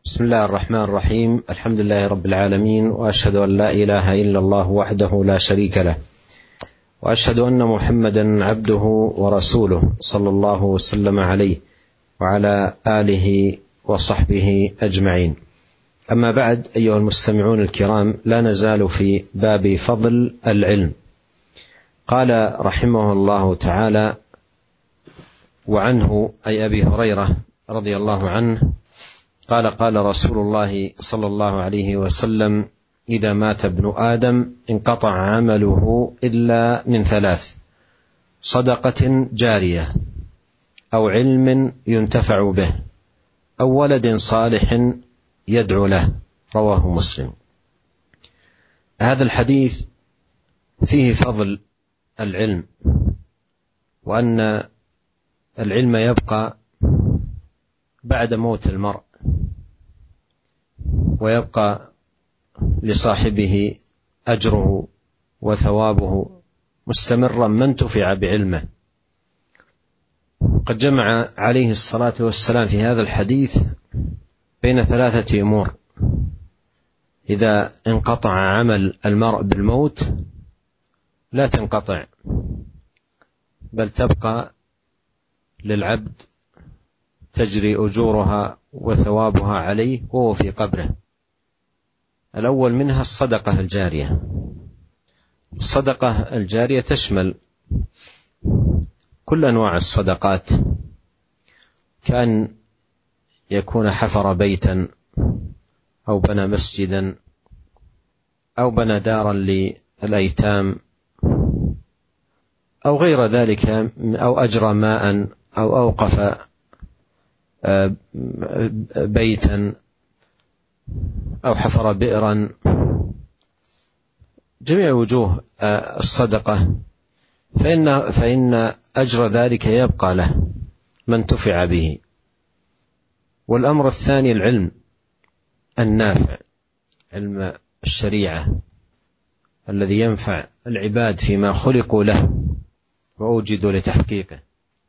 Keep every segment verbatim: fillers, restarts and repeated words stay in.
بسم الله الرحمن الرحيم. الحمد لله رب العالمين، وأشهد أن لا إله إلا الله وحده لا شريك له، وأشهد أن محمدا عبده ورسوله صلى الله وسلم عليه وعلى آله وصحبه أجمعين. أما بعد، أيها المستمعون الكرام، لا نزال في باب فضل العلم. قال رحمه الله تعالى: وعنه أي أبي هريرة رضي الله عنه قال: قال رسول الله صلى الله عليه وسلم: إذا مات ابن آدم انقطع عمله إلا من ثلاث: صدقة جارية، أو علم ينتفع به، أو ولد صالح يدعو له. رواه مسلم. هذا الحديث فيه فضل العلم، وأن العلم يبقى بعد موت المرء، ويبقى لصاحبه أجره وثوابه مستمرا ما انتفع بعلمه. قد جمع عليه الصلاة والسلام في هذا الحديث بين ثلاثة أمور: إذا انقطع عمل المرء بالموت لا تنقطع، بل تبقى للعبد تجري أجورها وثوابها عليه وهو في قبره. الأول منها الصدقة الجارية. الصدقة الجارية تشمل كل أنواع الصدقات، كأن يكون حفر بيتا، أو بنى مسجدا، أو بنى دارا للأيتام، أو غير ذلك، أو أجرى ماء، أو أوقف بيتا، أو حفر بئرا. جميع وجوه الصدقة فإن, فإن أجر ذلك يبقى له من انتفع به. والأمر الثاني العلم النافع، علم الشريعة الذي ينفع العباد فيما خلقوا له وأوجدوا لتحقيقه.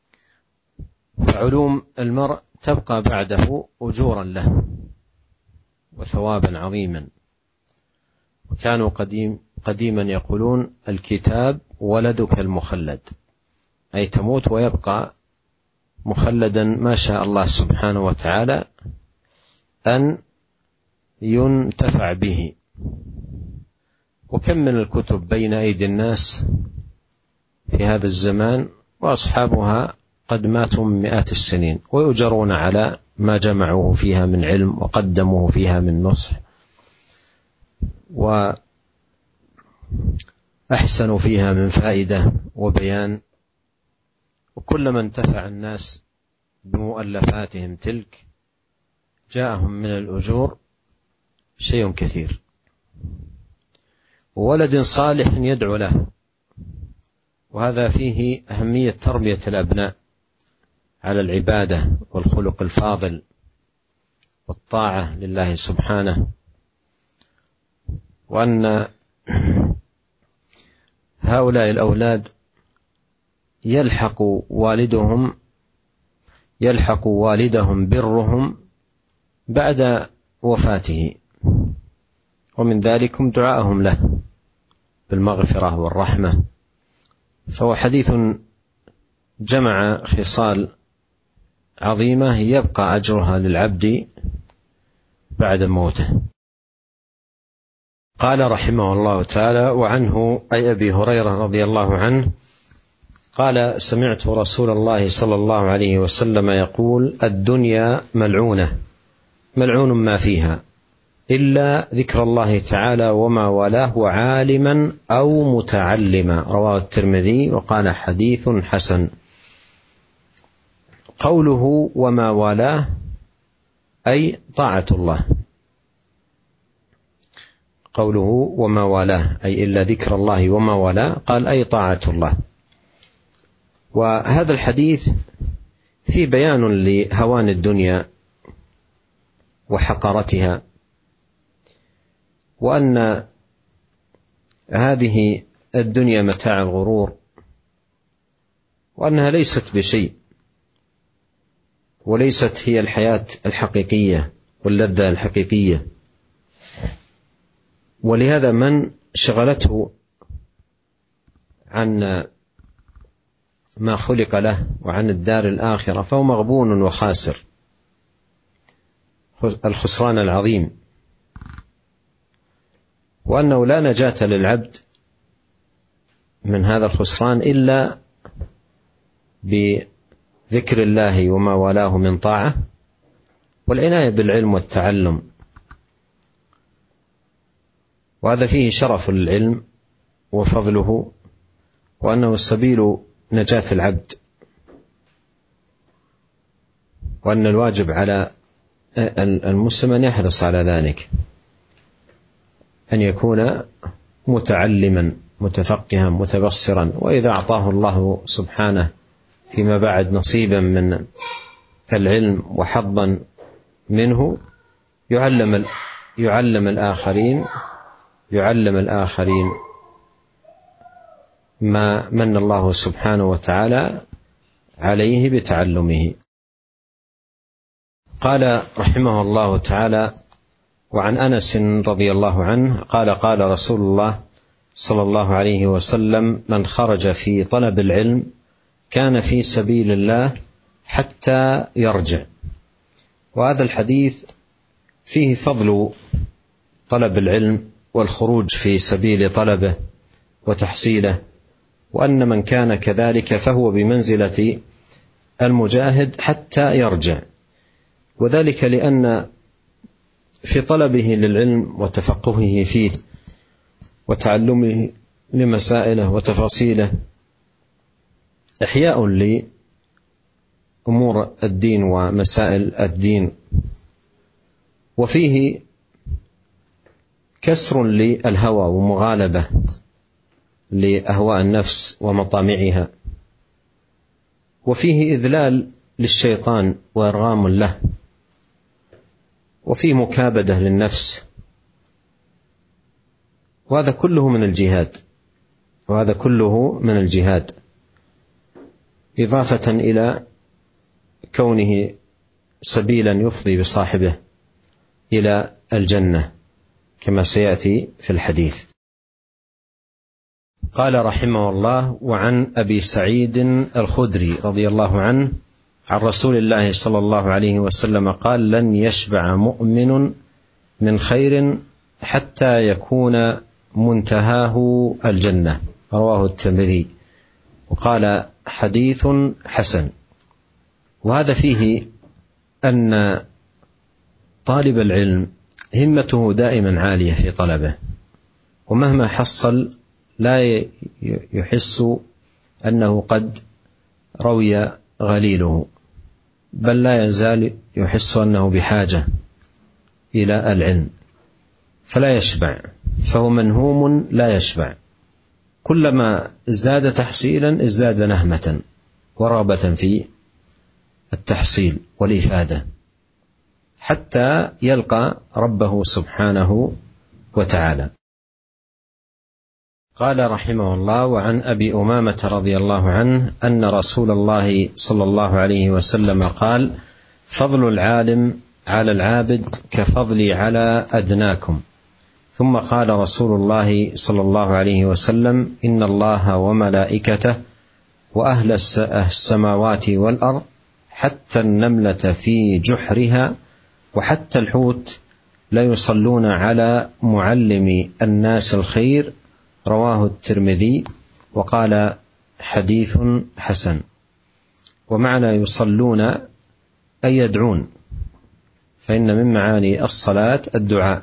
فعلوم المرء تبقى بعده أجورا له وثوابا عظيما. وكانوا قديم قديما يقولون: الكتاب ولدك المخلد، أي تموت ويبقى مخلدا ما شاء الله سبحانه وتعالى أن ينتفع به. وكم من الكتب بين أيدي الناس في هذا الزمان، وأصحابها قد ماتوا من مئات السنين، ويؤجرون على ما جمعوه فيها من علم وقدموه فيها من نصح، وأحسنوا فيها من فائدة وبيان. وكلما انتفع الناس بمؤلفاتهم تلك جاءهم من الأجور شيء كثير. وولد صالح يدعو له، وهذا فيه أهمية تربية الأبناء على العبادة والخلق الفاضل والطاعة لله سبحانه، وأن هؤلاء الأولاد يلحق والدهم يلحق والدهم برهم بعد وفاته، ومن ذلكم دعاءهم له بالمغفرة والرحمة. فهو حديث جمع خصال عظيمة يبقى أجرها للعبد بعد موته. قال رحمه الله تعالى: وعنه أي أبي هريرة رضي الله عنه قال: سمعت رسول الله صلى الله عليه وسلم يقول: الدنيا ملعونة، ملعون ما فيها إلا ذكر الله تعالى وما والاه، وعالما أو متعلما. رواه الترمذي وقال: حديث حسن. قوله وما والاه أي طاعة الله. قوله وما والاه أي إلا ذكر الله وما والاه، قال أي طاعة الله. وهذا الحديث فيه بيان لهوان الدنيا وحقرتها، وأن هذه الدنيا متاع الغرور، وأنها ليست بشيء، وليست هي الحياة الحقيقية واللذة الحقيقية. ولهذا من شغلته عن ما خلق له وعن الدار الآخرة فهو مغبون وخاسر الخسران العظيم، وأنه لا نجاة للعبد من هذا الخسران إلا بذكر الله وما والاه من طاعة والعناية بالعلم والتعلم. وهذا فيه شرف العلم وفضله، وأنه سبيل نجاة العبد، وأن الواجب على المسلم أن يحرص على ذلك، أن يكون متعلما متفقها متبصرا. وإذا أعطاه الله سبحانه فيما بعد نصيبا من العلم وحظا منه يعلم يعلم الآخرين يعلم الآخرين ما من الله سبحانه وتعالى عليه بتعلمه. قال رحمه الله تعالى: وعن أنس رضي الله عنه قال: قال رسول الله صلى الله عليه وسلم: من خرج في طلب العلم كان في سبيل الله حتى يرجع. وهذا الحديث فيه فضل طلب العلم والخروج في سبيل طلبه وتحصيله، وأن من كان كذلك فهو بمنزلة المجاهد حتى يرجع. وذلك لأن في طلبه للعلم وتفقهه فيه وتعلمه لمسائله وتفاصيله إحياء لأمور الدين ومسائل الدين، وفيه كسر للهوى ومغالبة لأهواء النفس ومطامعها، وفيه إذلال للشيطان وإرغام له، وفيه مكابدة للنفس. وهذا كله من الجهاد وهذا كله من الجهاد إضافة إلى كونه سبيلا يفضي بصاحبه إلى الجنة كما سيأتي في الحديث. قال رحمه الله: وعن أبي سعيد الخدري رضي الله عنه عن رسول الله صلى الله عليه وسلم قال: لن يشبع مؤمن من خير حتى يكون منتهاه الجنة. رواه الترمذي، وقال: حديث حسن. وهذا فيه أن طالب العلم همته دائما عالية في طلبه، ومهما حصل لا يحس أنه قد روي غليله، بل لا يزال يحس أنه بحاجة إلى العلم، فلا يشبع، فهو منهوم لا يشبع. كلما ازداد تحصيلا ازداد نهمة ورغبة في التحصيل والإفادة حتى يلقى ربه سبحانه وتعالى. قال رحمه الله: وعن أبي أمامة رضي الله عنه أن رسول الله صلى الله عليه وسلم قال: فضل العالم على العابد كفضلي على أدناكم. ثم قال رسول الله صلى الله عليه وسلم: إن الله وملائكته وأهل السماوات والأرض حتى النملة في جحرها وحتى الحوت لا يصلون على معلم الناس الخير. رواه الترمذي، وقال: حديث حسن. ومعنى يصلون أي يدعون، فإن من معاني الصلاة الدعاء.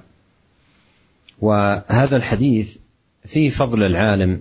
وهذا الحديث فيه فضل العالم،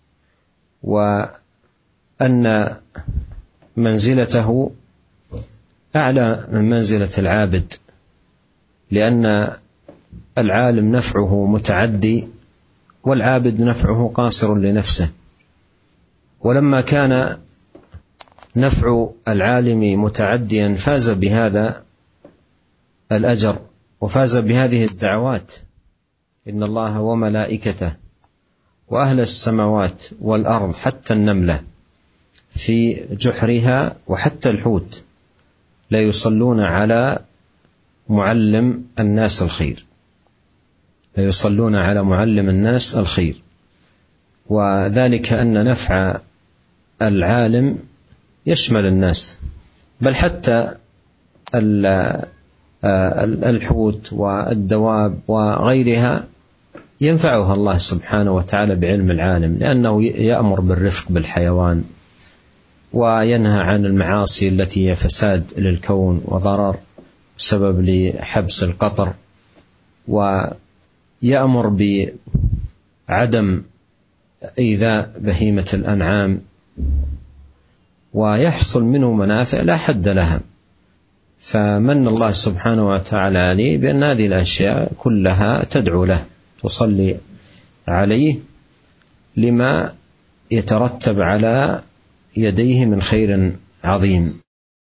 وأن منزلته أعلى من منزلة العابد، لأن العالم نفعه متعدي والعابد نفعه قاصر لنفسه. ولما كان نفع العالم متعديا فاز بهذا الأجر وفاز بهذه الدعوات: إن الله وملائكته وأهل السماوات والأرض حتى النملة في جحرها وحتى الحوت لا يصلون على معلم الناس الخير، يصلون على معلم الناس الخير. وذلك أن نفع العالم يشمل الناس، بل حتى الحوت والدواب وغيرها ينفعها الله سبحانه وتعالى بعلم العالم، لأنه يأمر بالرفق بالحيوان وينهى عن المعاصي التي هي فساد للكون وضرر سبب لحبس القطر، ويأمر بعدم إيذاء بهيمة الأنعام، ويحصل منه منافع لا حد لها. فمن الله سبحانه وتعالى عليه بأن هذه الأشياء كلها تدعو له، تصلي عليه لما يترتب على يديه من خير عظيم.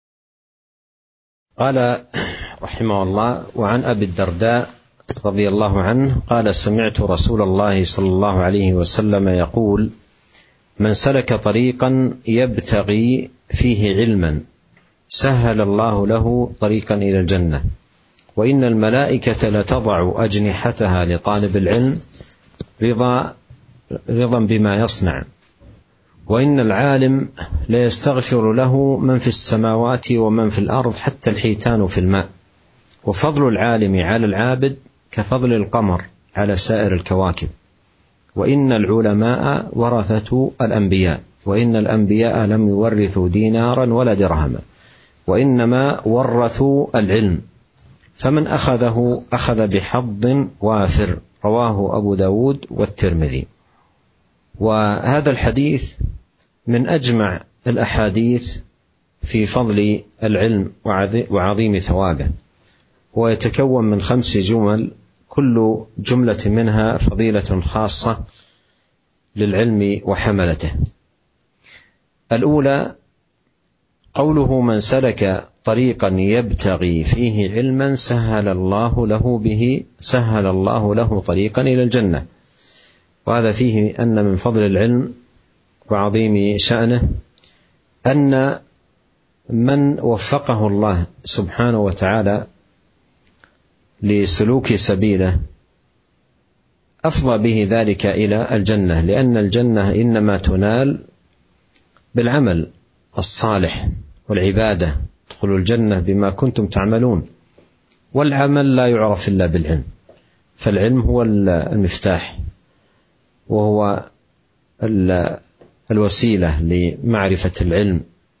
قال رحمه الله: وعن أبي الدرداء رضي الله عنه قال: سمعت رسول الله صلى الله عليه وسلم يقول: من سلك طريقا يبتغي فيه علما سهل الله له طريقا إلى الجنة، وإن الملائكة لتضع أجنحتها لطالب العلم رضا رضا بما يصنع، وإن العالم ليستغفر له من في السماوات ومن في الأرض حتى الحيتان في الماء، وفضل العالم على العابد كفضل القمر على سائر الكواكب، وإن العلماء ورثة الأنبياء، وإن الأنبياء لم يورثوا دينارا ولا درهما، وإنما ورثوا العلم، فمن أخذه أخذ بحظ وافر. رواه أبو داود والترمذي. وهذا الحديث من أجمع الأحاديث في فضل العلم وعظيم ثوابه، ويتكون من خمس جمل، كل جملة منها فضيلة خاصة للعلم وحملته. الأولى قوله: من سلك طريقا يبتغي فيه علما سهل الله له به سهل الله له طريقا إلى الجنة. وهذا فيه أن من فضل العلم وعظيم شأنه أن من وفقه الله سبحانه وتعالى لسلوك سبيله أفضى به ذلك إلى الجنة، لأن الجنة إنما تنال بالعمل الصالح والعبادة. ادخلوا الجنة بما كنتم تعملون، والعمل لا يعرف إلا بالعلم، فالعلم هو المفتاح، وهو الوسيلة لمعرفة العلم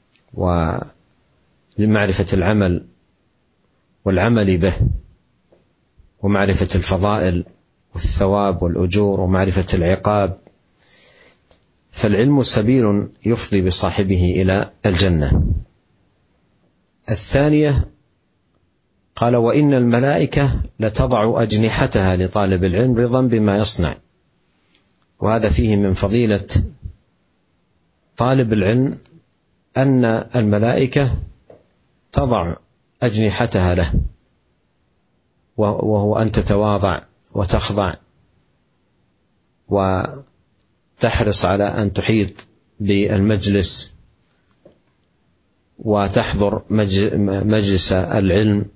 ولمعرفة العمل والعمل به، ومعرفة الفضائل والثواب والأجور، ومعرفة العقاب. فالعلم سبيل يفضي بصاحبه إلى الجنة. الثانية قال: وإن الملائكة لتضع أجنحتها لطالب العلم رضا بما يصنع. وهذا فيه من فضيلة طالب العلم أن الملائكة تضع أجنحتها له، وهو أن تتواضع وتخضع وتحرص على أن تحيط بالمجلس وتحضر مجلس العلم.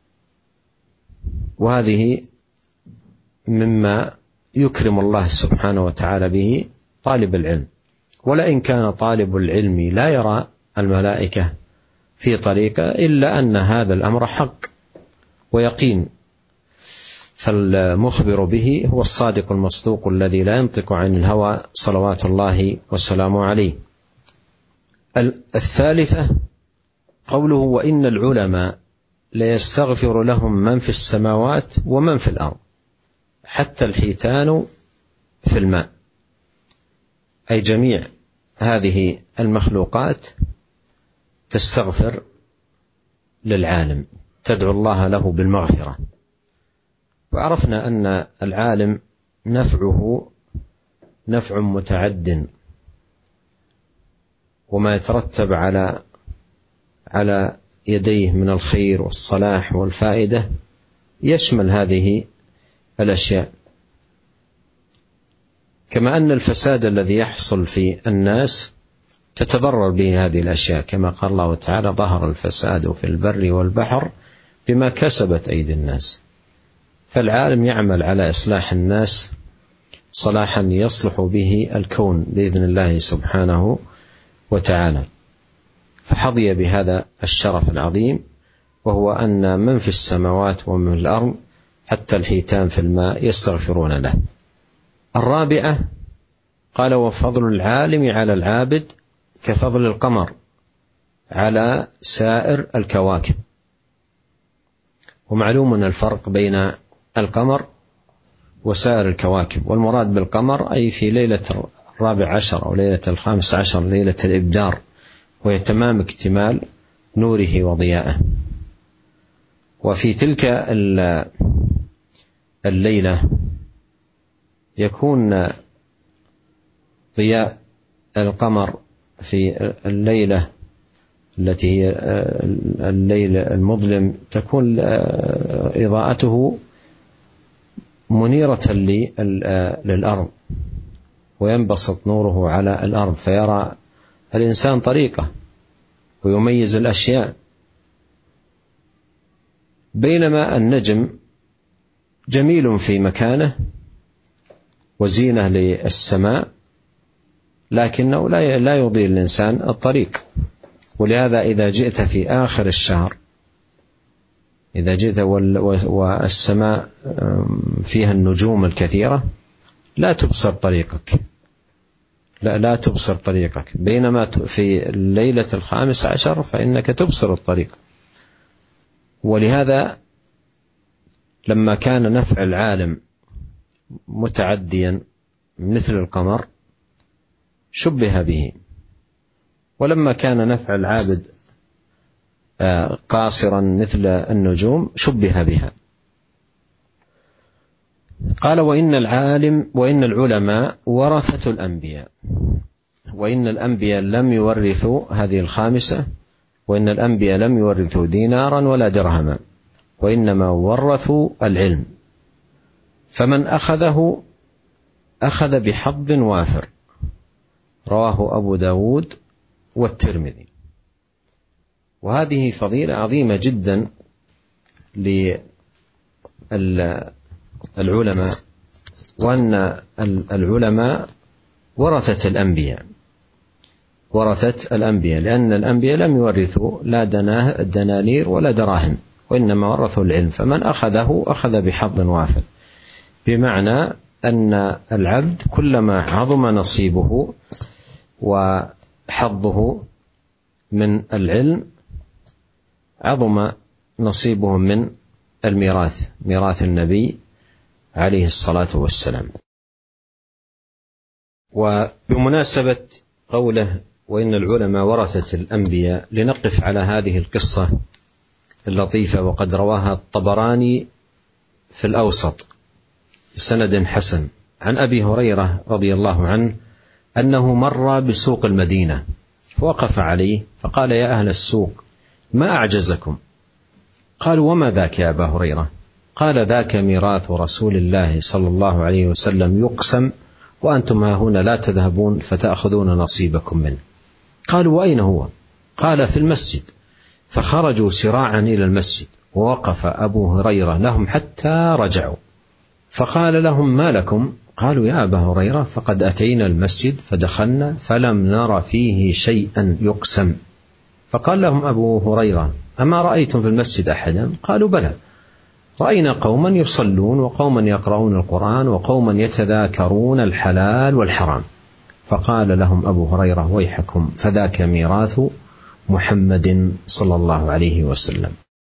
وهذه مما يكرم الله سبحانه وتعالى به طالب العلم. ولئن كان طالب العلم لا يرى الملائكة في طريقه إلا أن هذا الأمر حق ويقين، فالمخبر به هو الصادق المصدوق الذي لا ينطق عن الهوى صلوات الله وسلامه عليه. الثالثة قوله: وإن العلماء ليستغفر لهم من في السماوات ومن في الأرض حتى الحيتان في الماء، أي جميع هذه المخلوقات تستغفر للعالم، تدعو الله له بالمغفرة. وعرفنا أن العالم نفعه نفع متعد، وما يترتب على على يديه من الخير والصلاح والفائدة يشمل هذه الأشياء، كما أن الفساد الذي يحصل في الناس تتضرر به هذه الأشياء، كما قال الله تعالى: ظهر الفساد في البر والبحر بما كسبت أيدي الناس. فالعالم يعمل على إصلاح الناس صلاحا يصلح به الكون بإذن الله سبحانه وتعالى. فحظي بهذا الشرف العظيم، وهو أن من في السماوات ومن في الأرض حتى الحيتان في الماء يستغفرون له. الرابعة قال: وفضل العالم على العابد كفضل القمر على سائر الكواكب. ومعلوم أن الفرق بين القمر وسائر الكواكب، والمراد بالقمر أي في ليلة الرابع عشر أو ليلة الخامس عشر، ليلة الإبدار، وهي تمام اكتمال نوره وضيائه. وفي تلك الليلة يكون ضياء القمر في الليلة التي هي الليل المظلم، تكون إضاءته منيرة للأرض، وينبسط نوره على الأرض، فيرى الإنسان طريقه ويميز الأشياء. بينما النجم جميل في مكانه وزينة للسماء، لكنه لا يضيء الإنسان الطريق. ولهذا إذا جئت في آخر الشهر، إذا جئت والسماء فيها النجوم الكثيرة، لا تبصر طريقك، لا لا تبصر طريقك. بينما في الليلة الخامس عشر فإنك تبصر الطريق. ولهذا لما كان نفع العالم متعديا مثل القمر شبه به، ولما كان نفع العابد قاصرا مثل النجوم شبه بها. قال: وإن العالم وإن العلماء ورثة الأنبياء، وإن الأنبياء لم يورثوا هذه الخامسة، وإن الأنبياء لم يورثوا دينارا ولا درهما، وإنما ورثوا العلم، فمن أخذه أخذ بحظ وافر. رواه أبو داود والترمذي. وهذه فضيلة عظيمة جدا للعلماء، وأن العلماء ورثة الأنبياء، ورثة الأنبياء، لأن الأنبياء لم يورثوا لا دنانير ولا دراهم، وإنما ورثوا العلم، فمن أخذه أخذ بحظ وافر. بمعنى أن العبد كلما عظم نصيبه وحظه من العلم عظم نصيبه من الميراث، ميراث النبي عليه الصلاة والسلام. وبمناسبة قوله وإن العلماء ورثة الأنبياء، لنقف على هذه القصة اللطيفة، وقد رواها الطبراني في الأوسط بسند حسن عن أبي هريرة رضي الله عنه أنه مر بسوق المدينة فوقف عليه فقال: يا أهل السوق، ما أعجزكم؟ قالوا: وما ذاك يا أبا هريرة؟ قال: ذاك ميراث رسول الله صلى الله عليه وسلم يقسم، وأنتم ها هنا لا تذهبون فتأخذون نصيبكم منه. قالوا: وأين هو؟ قال: في المسجد. فخرجوا سراعا إلى المسجد، ووقف أبو هريرة لهم حتى رجعوا، فقال لهم: ما لكم؟ قالوا: يا أبا هريرة، فقد أتينا المسجد فدخلنا فلم نر فيه شيئا يقسم. فقال لهم أبو هريرة: أما رأيتم في المسجد أحدا؟ قالوا: بلى، رأينا قوما يصلون، وقوما يقرؤون القرآن، وقوما يتذاكرون الحلال والحرام. فقال لهم أبو هريرة: ويحكم، فذاك ميراث محمد صلى الله عليه وسلم.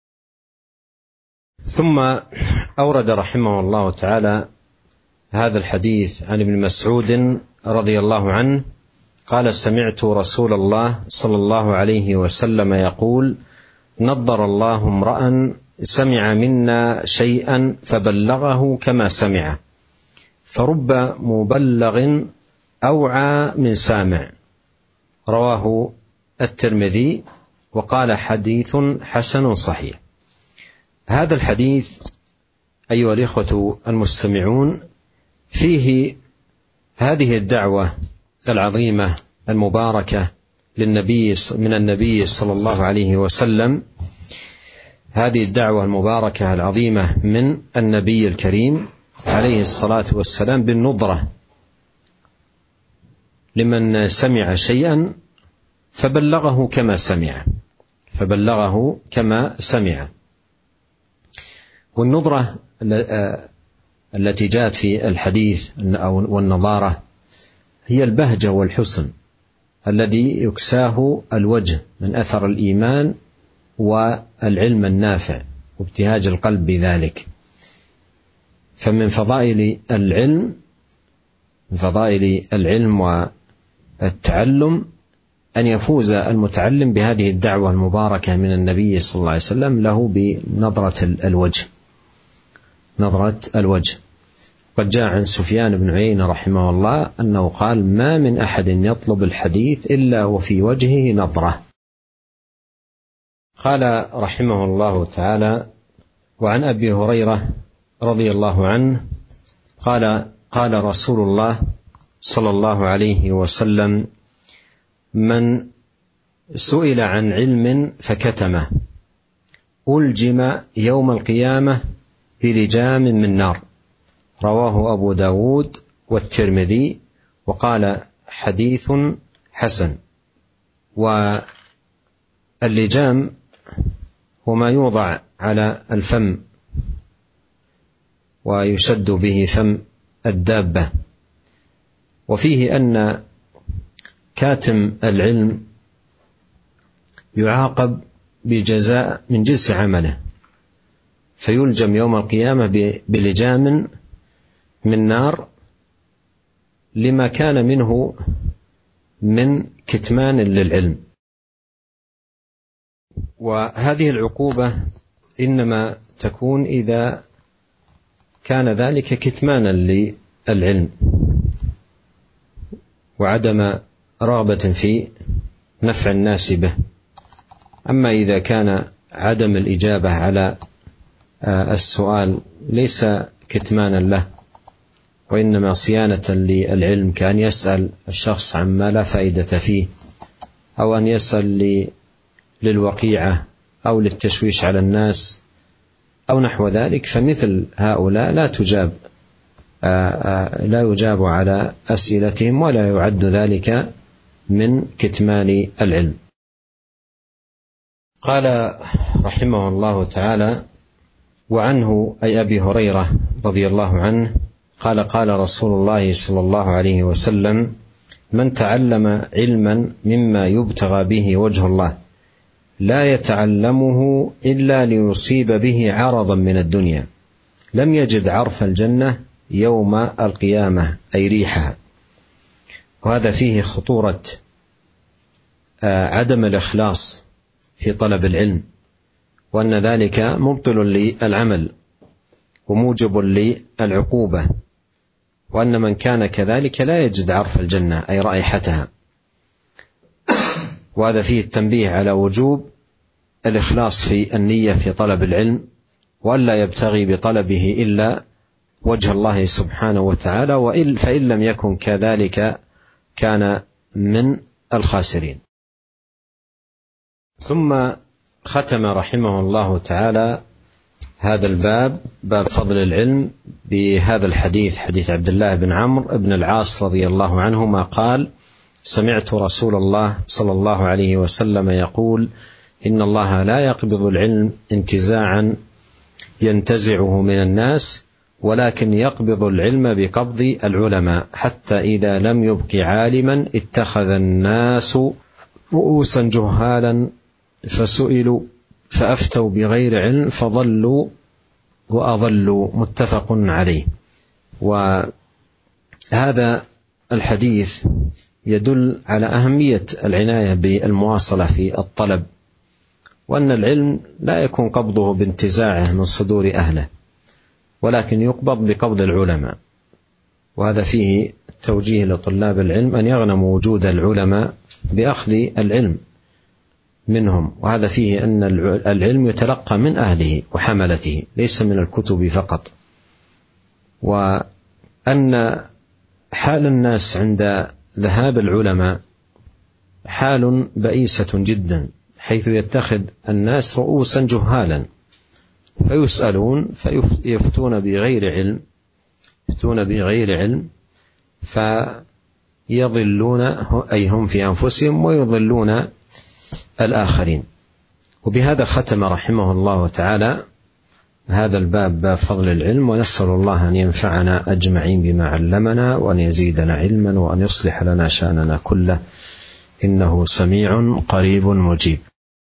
ثم أورد رحمه الله تعالى هذا الحديث عن ابن مسعود رضي الله عنه قال: سمعت رسول الله صلى الله عليه وسلم يقول: نضر الله امرأ سمع منا شيئا فبلغه كما سمعه، فرب مبلغ أوعى من سامع. رواه الترمذي وقال: حديث حسن صحيح. هذا الحديث أيها الإخوة المستمعون فيه هذه الدعوة العظيمة المباركة للنبي من النبي صلى الله عليه وسلم هذه الدعوة المباركة العظيمة من النبي الكريم عليه الصلاة والسلام بالنضرة لمن سمع شيئا فبلغه كما سمع فبلغه كما سمع. والنضرة التي جاءت في الحديث والنضارة هي البهجة والحسن الذي يكساه الوجه من أثر الإيمان والعلم النافع وابتهاج القلب بذلك. فمن فضائل العلم من فضائل العلم والتعلم أن يفوز المتعلم بهذه الدعوة المباركة من النبي صلى الله عليه وسلم له بنظرة الوجه نظرة الوجه. قد جاء عن سفيان بن عيينة رحمه الله أنه قال: ما من أحد يطلب الحديث إلا وفي وجهه نظرة. قال رحمه الله تعالى: وعن أبي هريرة رضي الله عنه قال: قال رسول الله صلى الله عليه وسلم: من سئل عن علم فكتمه ألجم يوم القيامة بلجام من نار. رواه أبو داود والترمذي وقال: حديث حسن. واللجام هو ما يوضع على الفم ويشد به فم الدابة. وفيه أن كاتم العلم يعاقب بجزاء من جنس عمله، فيلجم يوم القيامة بلجام من نار لما كان منه من كتمان للعلم. وهذه العقوبة إنما تكون إذا كان ذلك كتمانا للعلم وعدم رغبة في نفع الناس به. أما إذا كان عدم الإجابة على السؤال ليس كتمانا له وإنما صيانة للعلم، كأن يسأل الشخص عما لا فائدة فيه، أو أن يسأل للوقيعة أو للتشويش على الناس أو نحو ذلك، فمثل هؤلاء لا تجاب لا يجاب على أسئلتهم ولا يعد ذلك من كتمان العلم. قال رحمه الله تعالى: وعنه أي أبي هريرة رضي الله عنه قال: قال رسول الله صلى الله عليه وسلم: من تعلم علما مما يبتغى به وجه الله لا يتعلمه إلا ليصيب به عرضا من الدنيا لم يجد عرف الجنة يوم القيامة، أي ريحها. وهذا فيه خطورة عدم الإخلاص في طلب العلم، وأن ذلك مبطل للعمل وموجب للعقوبة، وأن من كان كذلك لا يجد عرف الجنة أي رائحتها. وهذا فيه التنبيه على وجوب الإخلاص في النية في طلب العلم، وألا يبتغي بطلبه إلا وجه الله سبحانه وتعالى، وإن فإن لم يكن كذلك كان من الخاسرين. ثم ختم رحمه الله تعالى هذا الباب، باب فضل العلم، بهذا الحديث، حديث عبد الله بن عمرو بن العاص رضي الله عنهما قال: سمعت رسول الله صلى الله عليه وسلم يقول: إن الله لا يقبض العلم انتزاعا ينتزعه من الناس، ولكن يقبض العلم بقبض العلماء، حتى إذا لم يبق عالما اتخذ الناس رؤوسا جهالا فسئلوا فأفتوا بغير علم فضلوا وأضلوا. متفق عليه. وهذا الحديث يدل على أهمية العناية بالمواصلة في الطلب، وأن العلم لا يكون قبضه بانتزاعه من صدور أهله، ولكن يقبض بقبض العلماء. وهذا فيه توجيه لطلاب العلم أن يغنموا وجود العلماء بأخذ العلم منهم، وهذا فيه أن العلم يتلقى من أهله وحملته ليس من الكتب فقط. وأن حال الناس عند ذهاب العلماء حال بئيسة جدا، حيث يتخذ الناس رؤوسا جهالا فيسألون فيفتون بغير علم يفتون بغير علم فيضلون أي هم في أنفسهم ويضلون الآخرين. وبهذا ختم رحمه الله تعالى هذا الباب، باب فضل العلم، ونسأل الله أن ينفعنا أجمعين بما علمنا وأن يزيدنا علما وأن يصلح لنا شأننا كله، إنه سميع قريب مجيب.